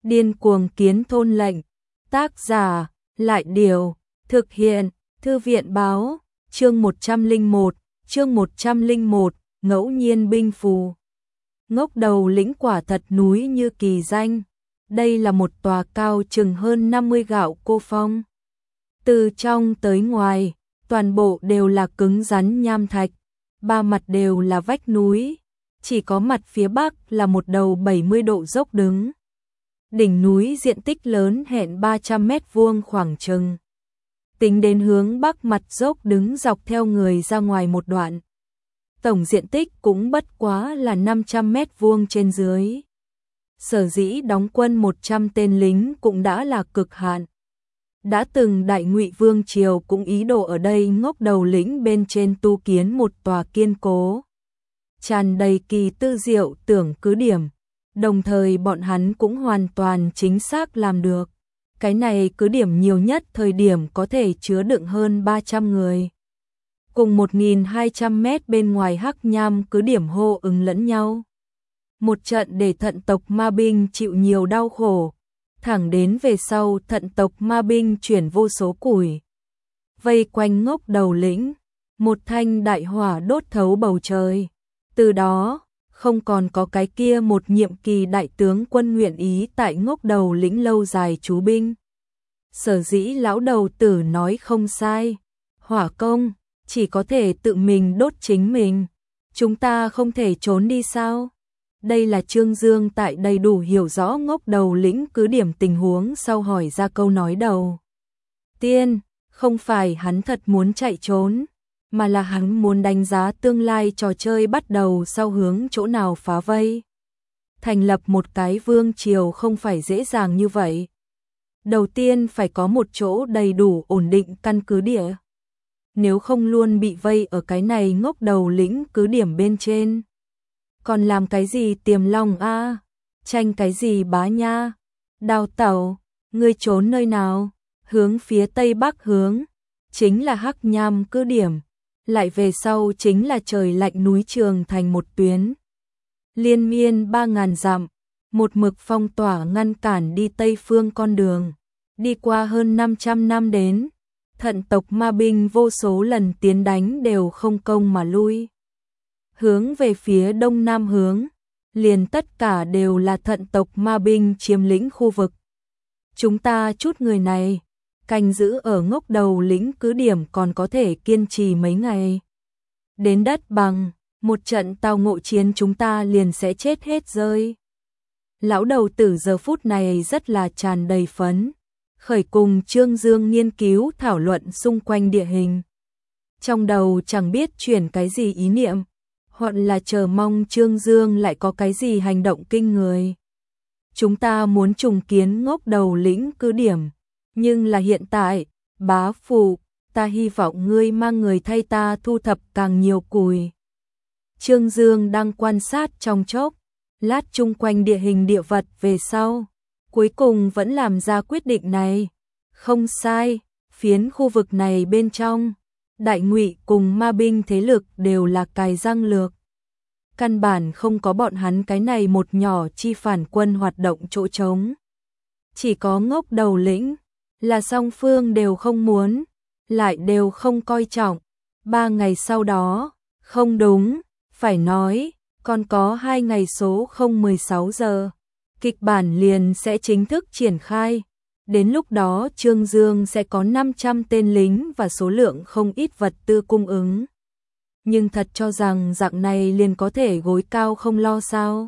Điên cuồng kiến thôn lệnh. Tác giả, Lại Điều. Thực hiện, Thư viện báo. Chương 101, ngẫu nhiên binh phù. Ngốc Đầu Lĩnh quả thật núi như kỳ danh. Đây là một tòa cao chừng hơn 50 gạo cô phong. Từ trong tới ngoài, toàn bộ đều là cứng rắn nham thạch, ba mặt đều là vách núi, chỉ có mặt phía bắc là một đầu 70 độ dốc đứng. Đỉnh núi diện tích lớn hẹn 300 mét vuông khoảng chừng. Tính đến hướng bắc mặt dốc đứng dọc theo người ra ngoài một đoạn. Tổng diện tích cũng bất quá là 500 mét vuông trên dưới. Sở dĩ đóng quân 100 tên lính cũng đã là cực hạn. Đã từng Đại Ngụy Vương triều cũng ý đồ ở đây Ngốc Đầu Lĩnh bên trên tu kiến một tòa kiên cố, tràn đầy kỳ tư diệu tưởng cứ điểm, đồng thời bọn hắn cũng hoàn toàn chính xác làm được. Cái này cứ điểm nhiều nhất thời điểm có thể chứa đựng hơn 300 người. Cùng 1.200 mét bên ngoài Hắc Nham cứ điểm hô ứng lẫn nhau. Một trận để thận tộc ma binh chịu nhiều đau khổ. Thẳng đến về sau thận tộc ma binh chuyển vô số củi. Vây quanh Ngốc Đầu Lĩnh, một thanh đại hỏa đốt thấu bầu trời. Từ đó, không còn có cái kia một nhiệm kỳ đại tướng quân nguyện ý tại Ngốc Đầu Lĩnh lâu dài trú binh. Sở dĩ lão đầu tử nói không sai. Hỏa công, chỉ có thể tự mình đốt chính mình. Chúng ta không thể trốn đi sao? Đây là Trương Dương tại đầy đủ hiểu rõ Ngốc Đầu Lĩnh cứ điểm tình huống sau hỏi ra câu nói đầu tiên. Không phải hắn thật muốn chạy trốn, mà là hắn muốn đánh giá tương lai trò chơi bắt đầu sau hướng chỗ nào phá vây. Thành lập một cái vương triều không phải dễ dàng như vậy. Đầu tiên phải có một chỗ đầy đủ ổn định căn cứ địa. Nếu không luôn bị vây ở cái này Ngốc Đầu Lĩnh cứ điểm bên trên. Còn làm cái gì Tiềm Long a? Tranh cái gì Bá Nha? Đào Tẩu, ngươi trốn nơi nào? Hướng phía tây bắc hướng, chính là Hắc Nham cứ điểm, lại về sau chính là trời lạnh núi Trường thành một tuyến. Liên miên 3.000 dặm, một mực phong tỏa ngăn cản đi tây phương con đường, đi qua hơn 500 năm đến, thận tộc ma binh vô số lần tiến đánh đều không công mà lui. Hướng về phía đông nam hướng, liền tất cả đều là thận tộc ma binh chiếm lĩnh khu vực. Chúng ta chút người này, canh giữ ở Ngốc Đầu Lĩnh cứ điểm còn có thể kiên trì mấy ngày. Đến đất bằng, một trận tao ngộ chiến chúng ta liền sẽ chết hết rơi. Lão đầu tử giờ phút này rất là tràn đầy phấn, khởi cùng Trương Dương nghiên cứu thảo luận xung quanh địa hình. Trong đầu chẳng biết chuyển cái gì ý niệm, hoặc là chờ mong Trương Dương lại có cái gì hành động kinh người. Chúng ta muốn trùng kiến Ngốc Đầu Lĩnh cứ điểm, nhưng là hiện tại, bá phụ, ta hy vọng ngươi mang người thay ta thu thập càng nhiều củi. Trương Dương đang quan sát trong chốc lát chung quanh địa hình địa vật về sau, cuối cùng vẫn làm ra quyết định này. Không sai, phiến khu vực này bên trong, Đại Ngụy cùng ma binh thế lực đều là cài răng lược. Căn bản không có bọn hắn cái này một nhỏ chi phản quân hoạt động chỗ trống. Chỉ có Ngốc Đầu Lĩnh, là song phương đều không muốn, lại đều không coi trọng. 3 ngày sau đó, không đúng, phải nói, còn có 2 ngày số 016 giờ. Kịch bản liền sẽ chính thức triển khai. Đến lúc đó Trương Dương sẽ có 500 tên lính và số lượng không ít vật tư cung ứng. Nhưng thật cho rằng dạng này liền có thể gối cao không lo sao.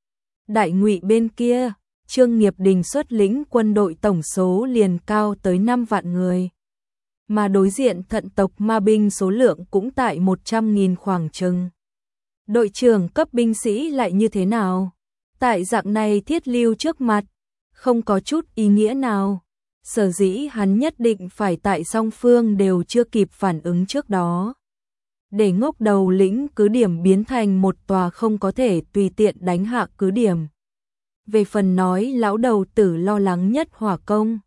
Đại Ngụy bên kia, Trương Nghiệp Đình xuất lĩnh quân đội tổng số liền cao tới 5 vạn người. Mà đối diện thận tộc ma binh số lượng cũng tại 100.000 khoảng chừng. Đội trưởng cấp binh sĩ lại như thế nào? Tại dạng này thiết lưu trước mặt, không có chút ý nghĩa nào. Sở dĩ hắn nhất định phải tại song phương đều chưa kịp phản ứng trước đó. Để Ngốc Đầu Lĩnh cứ điểm biến thành một tòa không có thể tùy tiện đánh hạ cứ điểm. Về phần nói lão đầu tử lo lắng nhất hỏa công.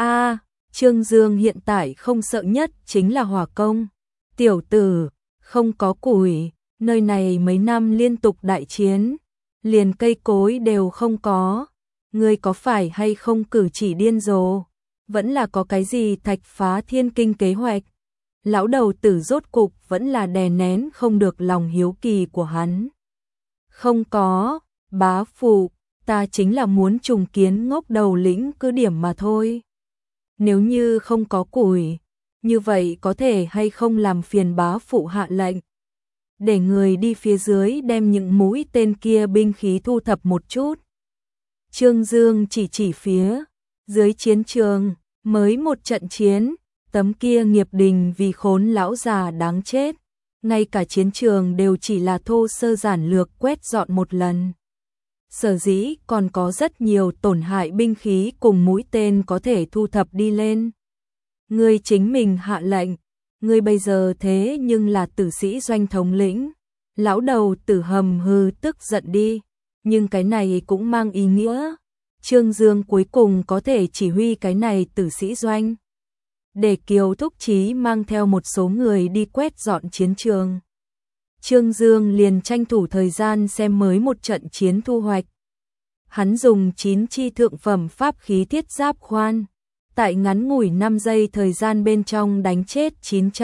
Trương Dương hiện tại không sợ nhất chính là hỏa công. Tiểu tử, không có củi, nơi này mấy năm liên tục đại chiến, liền cây cối đều không có. ngươi có phải hay không cử chỉ điên rồ, vẫn là có cái gì thạch phá thiên kinh kế hoạch? Lão đầu tử rốt cục vẫn là đè nén không được lòng hiếu kỳ của hắn. Không có, bá phụ, ta chính là muốn trùng kiến Ngốc Đầu lĩnh cứ điểm mà thôi. Nếu như không có củi, như vậy có thể hay không làm phiền bá phụ hạ lệnh, để người đi phía dưới đem những mũi tên kia binh khí thu thập một chút. Trương Dương chỉ phía dưới chiến trường, mới một trận chiến, tấm kia nghiệp đình vì khốn lão già đáng chết, ngay cả chiến trường đều chỉ là thô sơ giản lược quét dọn một lần. Sở dĩ còn có rất nhiều tổn hại binh khí cùng mũi tên có thể thu thập đi lên. Ngươi chính mình hạ lệnh, ngươi bây giờ thế nhưng là tử sĩ doanh thống lĩnh. Lão đầu tử hầm hừ tức giận đi, nhưng cái này cũng mang ý nghĩa Trương Dương cuối cùng có thể chỉ huy cái này tử sĩ doanh. Để Kiều Thúc Chí mang theo một số người đi quét dọn chiến trường. Trương Dương liền tranh thủ thời gian xem mới một trận chiến thu hoạch. Hắn dùng 9 chi thượng phẩm pháp khí thiết giáp khoan, tại ngắn ngủi 5 giây thời gian bên trong đánh chết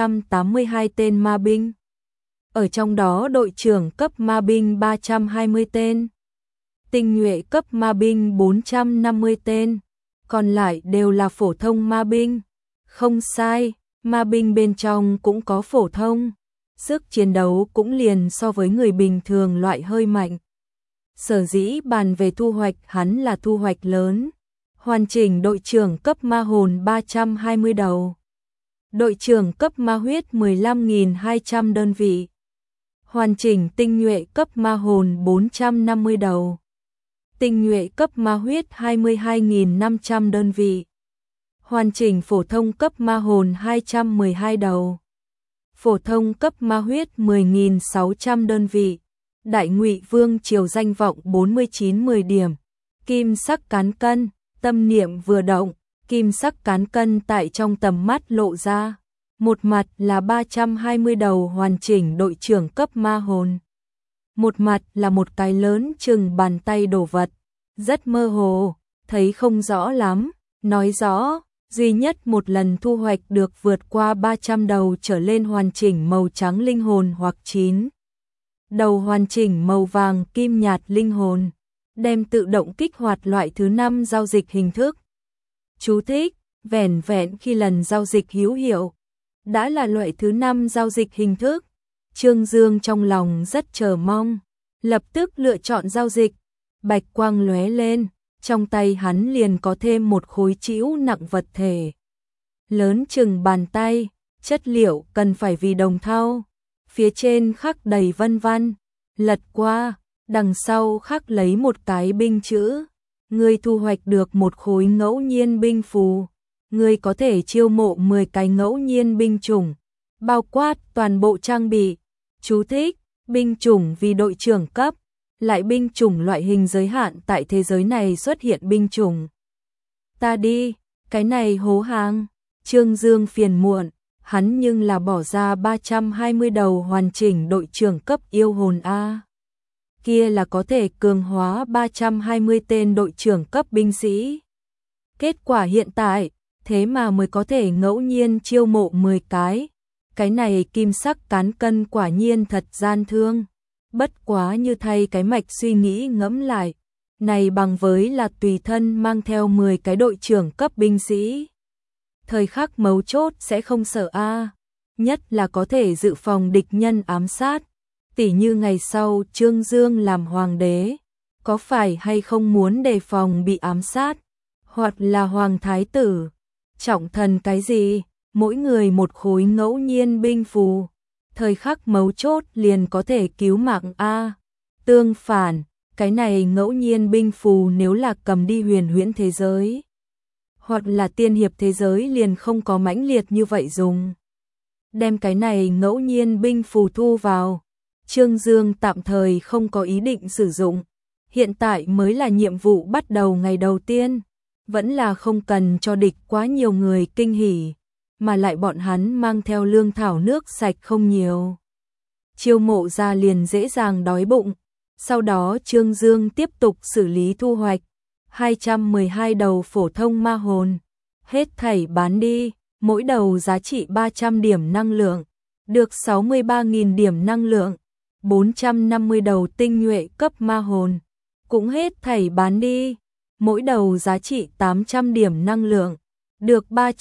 982 tên ma binh. Ở trong đó đội trưởng cấp ma binh 320 tên, tinh nhuệ cấp ma binh 450 tên, còn lại đều là phổ thông ma binh. Không sai, ma binh bên trong cũng có phổ thông, sức chiến đấu cũng liền so với người bình thường loại hơi mạnh. Sở dĩ bàn về thu hoạch hắn là thu hoạch lớn, hoàn chỉnh đội trưởng cấp ma hồn 320 đầu, đội trưởng cấp ma huyết 15.200 đơn vị, hoàn chỉnh tinh nhuệ cấp ma hồn 450 đầu, tinh nhuệ cấp ma huyết 22.500 đơn vị, hoàn chỉnh phổ thông cấp ma hồn 212 đầu, phổ thông cấp ma huyết 10.600 đơn vị, đại ngụy vương triều danh vọng 49-10 điểm, kim sắc cán cân, tâm niệm vừa động, kim sắc cán cân tại trong tầm mắt lộ ra, một mặt là 320 đầu hoàn chỉnh đội trưởng cấp ma hồn, một mặt là một cái lớn chừng bàn tay đồ vật, rất mơ hồ, thấy không rõ lắm, nói rõ duy nhất một lần thu hoạch được vượt qua 300 đầu trở lên hoàn chỉnh màu trắng linh hồn hoặc 9 đầu hoàn chỉnh màu vàng kim nhạt linh hồn, đem tự động kích hoạt loại thứ 5 giao dịch hình thức. Chú thích, vẻn vẹn khi lần giao dịch hữu hiệu, đã là loại thứ 5 giao dịch hình thức. Trương Dương trong lòng rất chờ mong, lập tức lựa chọn giao dịch, bạch quang lóe lên. Trong tay hắn liền có thêm một khối trĩu nặng vật thể. Lớn chừng bàn tay, chất liệu cần phải vì đồng thau. Phía trên khắc đầy vân văn, lật qua, đằng sau khắc lấy một cái binh chữ. Ngươi thu hoạch được một khối ngẫu nhiên binh phù. Ngươi có thể chiêu mộ 10 cái ngẫu nhiên binh chủng, bao quát toàn bộ trang bị. Chú thích, binh chủng vì đội trưởng cấp. Lại binh chủng loại hình giới hạn tại thế giới này xuất hiện binh chủng. Ta đi, cái này hố hàng. Trương Dương phiền muộn, hắn nhưng là bỏ ra 320 đầu hoàn chỉnh đội trưởng cấp yêu hồn A. Kia là có thể cường hóa 320 tên đội trưởng cấp binh sĩ. Kết quả hiện tại, thế mà mới có thể ngẫu nhiên chiêu mộ 10 cái. Cái này kim sắc cán cân quả nhiên thật gian thương. Bất quá như thay cái mạch suy nghĩ ngẫm lại, này bằng với là tùy thân mang theo 10 cái đội trưởng cấp binh sĩ. Thời khắc mấu chốt sẽ không sợ a, nhất là có thể dự phòng địch nhân ám sát, tỉ như ngày sau Trương Dương làm hoàng đế, có phải hay không muốn đề phòng bị ám sát, hoặc là hoàng thái tử, trọng thần cái gì, mỗi người một khối ngẫu nhiên binh phù. Thời khắc mấu chốt liền có thể cứu mạng a. Tương phản, cái này ngẫu nhiên binh phù nếu là cầm đi huyền huyễn thế giới, hoặc là tiên hiệp thế giới liền không có mãnh liệt như vậy dùng. Đem cái này ngẫu nhiên binh phù thu vào, Trương Dương tạm thời không có ý định sử dụng. Hiện tại mới là nhiệm vụ bắt đầu ngày đầu tiên, vẫn là không cần cho địch quá nhiều người kinh hỉ. Mà lại bọn hắn mang theo lương thảo nước sạch không nhiều. Chiêu mộ ra liền dễ dàng đói bụng, sau đó Trương Dương tiếp tục xử lý thu hoạch. 212 đầu phổ thông ma hồn, hết thảy bán đi, mỗi đầu giá trị 300 điểm năng lượng, được 63.000 điểm năng lượng, 450 đầu tinh nhuệ cấp ma hồn, cũng hết thảy bán đi, mỗi đầu giá trị 800 điểm năng lượng, được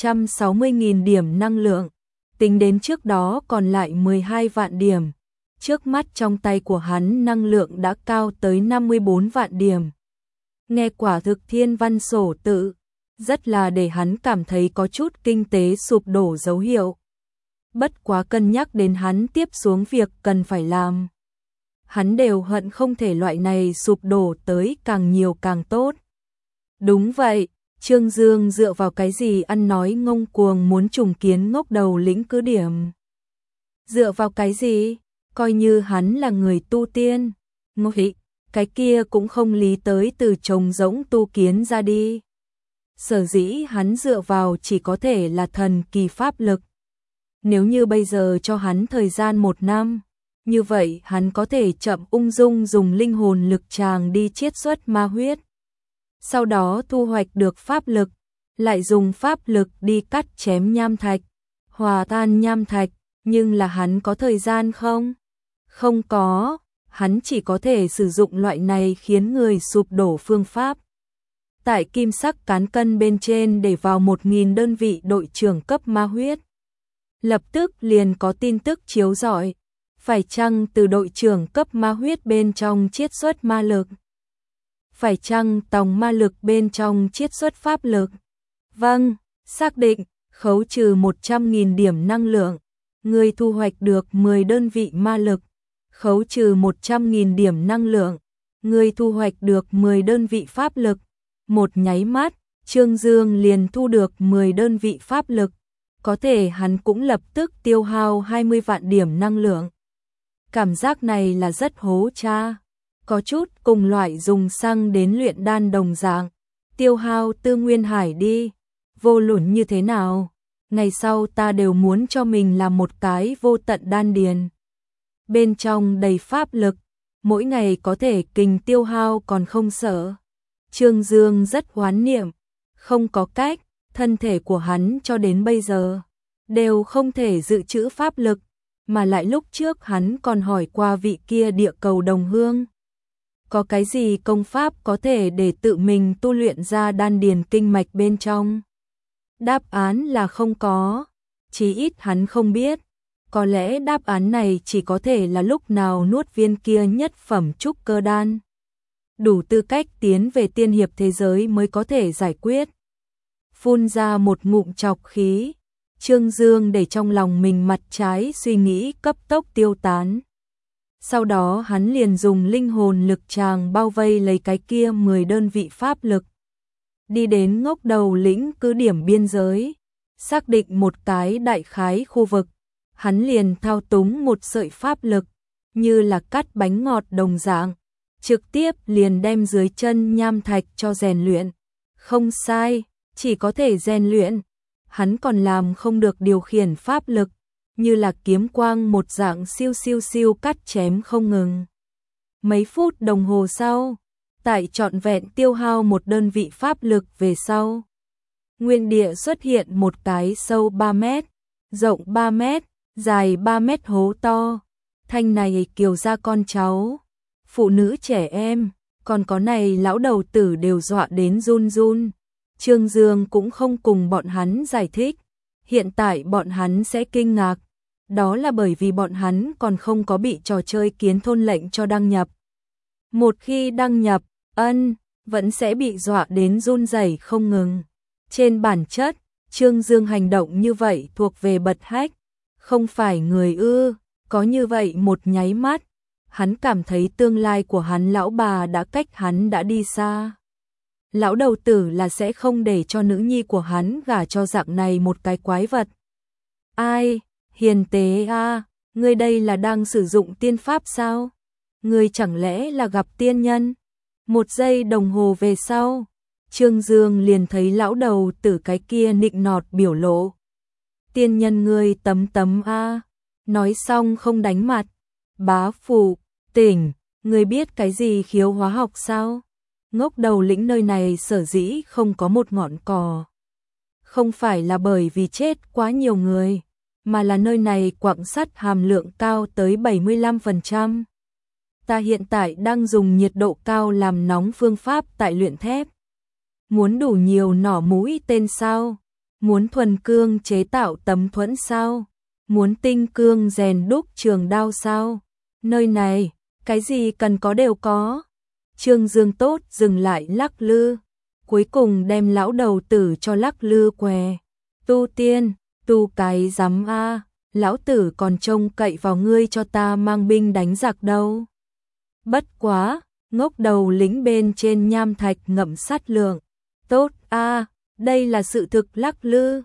360.000 điểm năng lượng, tính đến trước đó còn lại 12 vạn điểm. Trước mắt trong tay của hắn năng lượng đã cao tới 54 vạn điểm. Nghe quả thực thiên văn sổ tự, rất là để hắn cảm thấy có chút kinh tế sụp đổ dấu hiệu. Bất quá cân nhắc đến hắn tiếp xuống việc cần phải làm. Hắn đều hận không thể loại này sụp đổ tới càng nhiều càng tốt. Đúng vậy, Trương Dương dựa vào cái gì ăn nói ngông cuồng muốn trùng kiến Ngốc Đầu lĩnh cứ điểm. Dựa vào cái gì? Coi như hắn là người tu tiên. Ngụy, cái kia cũng không lý tới từ trồng rỗng tu kiến ra đi. Sở dĩ hắn dựa vào chỉ có thể là thần kỳ pháp lực. Nếu như bây giờ cho hắn thời gian 1 năm, như vậy hắn có thể chậm ung dung dùng linh hồn lực tràng đi chiết xuất ma huyết. Sau đó thu hoạch được pháp lực, lại dùng pháp lực đi cắt chém nham thạch, hòa tan nham thạch, nhưng là hắn có thời gian không? Không có, hắn chỉ có thể sử dụng loại này khiến người sụp đổ phương pháp. Tại kim sắc cán cân bên trên để vào 1.000 đơn vị đội trưởng cấp ma huyết. Lập tức liền có tin tức chiếu rọi, phải chăng từ đội trưởng cấp ma huyết bên trong chiết xuất ma lực? Phải chăng tòng ma lực bên trong chiết xuất pháp lực? Vâng, xác định, khấu trừ 100.000 điểm năng lượng, người thu hoạch được 10 đơn vị ma lực. Khấu trừ 100.000 điểm năng lượng, người thu hoạch được 10 đơn vị pháp lực. Một nháy mắt, Trương Dương liền thu được 10 đơn vị pháp lực. Có thể hắn cũng lập tức tiêu hao 20 vạn điểm năng lượng. Cảm giác này là rất hố cha. Có chút cùng loại dùng xăng đến luyện đan đồng dạng. Tiêu hao tư nguyên hải đi. Vô luận như thế nào? Ngày sau ta đều muốn cho mình làm một cái vô tận đan điền. Bên trong đầy pháp lực, mỗi ngày có thể kình tiêu hao còn không sợ. Trương Dương rất hoán niệm, không có cách, thân thể của hắn cho đến bây giờ đều không thể dự trữ pháp lực, mà lại lúc trước hắn còn hỏi qua vị kia địa cầu đồng hương. Có cái gì công pháp có thể để tự mình tu luyện ra đan điền kinh mạch bên trong? Đáp án là không có, chí ít hắn không biết. Có lẽ đáp án này chỉ có thể là lúc nào nuốt viên kia nhất phẩm trúc cơ đan. Đủ tư cách tiến về tiên hiệp thế giới mới có thể giải quyết. Phun ra một ngụm trọc khí, Trương Dương để trong lòng mình mặt trái suy nghĩ cấp tốc tiêu tán. Sau đó hắn liền dùng linh hồn lực tràng bao vây lấy cái kia 10 đơn vị pháp lực. Đi đến Ngốc Đầu lĩnh cứ điểm biên giới, xác định một cái đại khái khu vực. Hắn liền thao túng một sợi pháp lực, như là cắt bánh ngọt đồng dạng, trực tiếp liền đem dưới chân nham thạch cho rèn luyện. Không sai, chỉ có thể rèn luyện. Hắn còn làm không được điều khiển pháp lực, như là kiếm quang một dạng siêu siêu siêu cắt chém không ngừng. Mấy phút đồng hồ sau, tại trọn vẹn tiêu hao một đơn vị pháp lực về sau, nguyên địa xuất hiện một cái sâu 3 mét, rộng 3 mét, dài 3 mét hố to. Thanh này kiều ra con cháu, phụ nữ trẻ em, còn có này lão đầu tử đều dọa đến run run. Trương Dương cũng không cùng bọn hắn giải thích, hiện tại bọn hắn sẽ kinh ngạc, đó là bởi vì bọn hắn còn không có bị trò chơi kiến thôn lệnh cho đăng nhập. Một khi đăng nhập, vẫn sẽ bị dọa đến run rẩy không ngừng. Trên bản chất, Trương Dương hành động như vậy thuộc về bật hách, không phải người ư. Có như vậy một nháy mắt, hắn cảm thấy tương lai của hắn lão bà đã cách hắn đã đi xa. Lão đầu tử là sẽ không để cho nữ nhi của hắn gả cho dạng này một cái quái vật. Ai, hiền tế a, ngươi đây là đang sử dụng tiên pháp sao? Ngươi chẳng lẽ là gặp tiên nhân? Một giây đồng hồ về sau, Trương Dương liền thấy lão đầu tử cái kia nịnh nọt biểu lộ. Tiên nhân ngươi tấm tấm a. Nói xong không đánh mặt. Bá phụ, tỉnh, ngươi biết cái gì khiếu hóa học sao? Ngốc Đầu Lĩnh nơi này sở dĩ không có một ngọn cỏ. Không phải là bởi vì chết quá nhiều người, mà là nơi này quặng sắt hàm lượng cao tới 75%. Ta hiện tại đang dùng nhiệt độ cao làm nóng phương pháp tại luyện thép. Muốn đủ nhiều nỏ mũi tên sao? Muốn thuần cương chế tạo tấm thuẫn sao? Muốn tinh cương rèn đúc trường đao sao? Nơi này, cái gì cần có đều có. Trương Dương tốt dừng lại lắc lư, cuối cùng đem lão đầu tử cho lắc lư què. Tu tiên, tu cái rắm a, lão tử còn trông cậy vào ngươi cho ta mang binh đánh giặc đâu. Bất quá, Ngốc Đầu Lĩnh bên trên nham thạch ngậm sắt lượng. Tốt a, đây là sự thực lắc lư,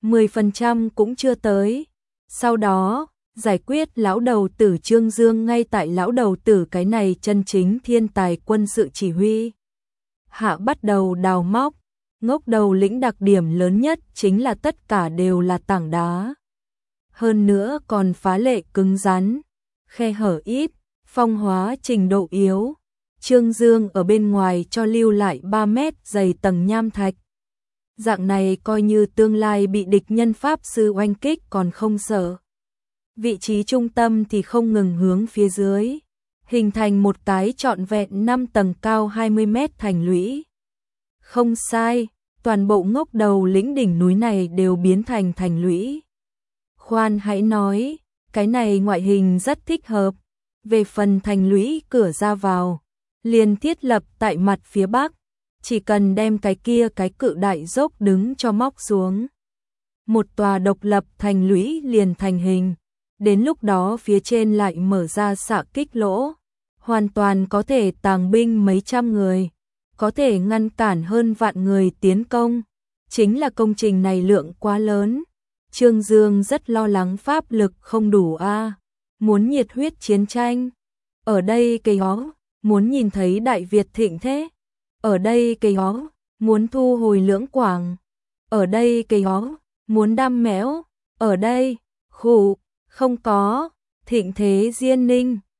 10% cũng chưa tới. Sau đó, giải quyết lão đầu tử Trương Dương ngay tại lão đầu tử cái này chân chính thiên tài quân sự chỉ huy. Hạ bắt đầu đào móc, Ngốc Đầu Lĩnh đặc điểm lớn nhất chính là tất cả đều là tảng đá. Hơn nữa còn phá lệ cứng rắn, khe hở ít, phong hóa trình độ yếu. Trương Dương ở bên ngoài cho lưu lại 3 mét dày tầng nham thạch. Dạng này coi như tương lai bị địch nhân pháp sư oanh kích còn không sợ. Vị trí trung tâm thì không ngừng hướng phía dưới, hình thành một cái trọn vẹn 5 tầng cao 20 mét thành lũy. Không sai, toàn bộ Ngốc Đầu Lĩnh đỉnh núi này đều biến thành thành lũy. Khoan hãy nói, cái này ngoại hình rất thích hợp. Về phần thành lũy cửa ra vào, liền thiết lập tại mặt phía bắc, chỉ cần đem cái kia cái cự đại dốc đứng cho móc xuống. Một tòa độc lập thành lũy liền thành hình, đến lúc đó phía trên lại mở ra xạ kích lỗ, hoàn toàn có thể tàng binh mấy trăm người, có thể ngăn cản hơn vạn người tiến công. Chính là công trình này lượng quá lớn, Trương Dương rất lo lắng pháp lực không đủ a, muốn nhiệt huyết chiến tranh. Ở đây cây hó, muốn nhìn thấy Đại Việt thịnh thế. Ở đây cây hó, muốn thu hồi Lưỡng Quảng. Ở đây cây hó, muốn đam mẽo. Ở đây, khủ, không có, thịnh thế Diên Ninh.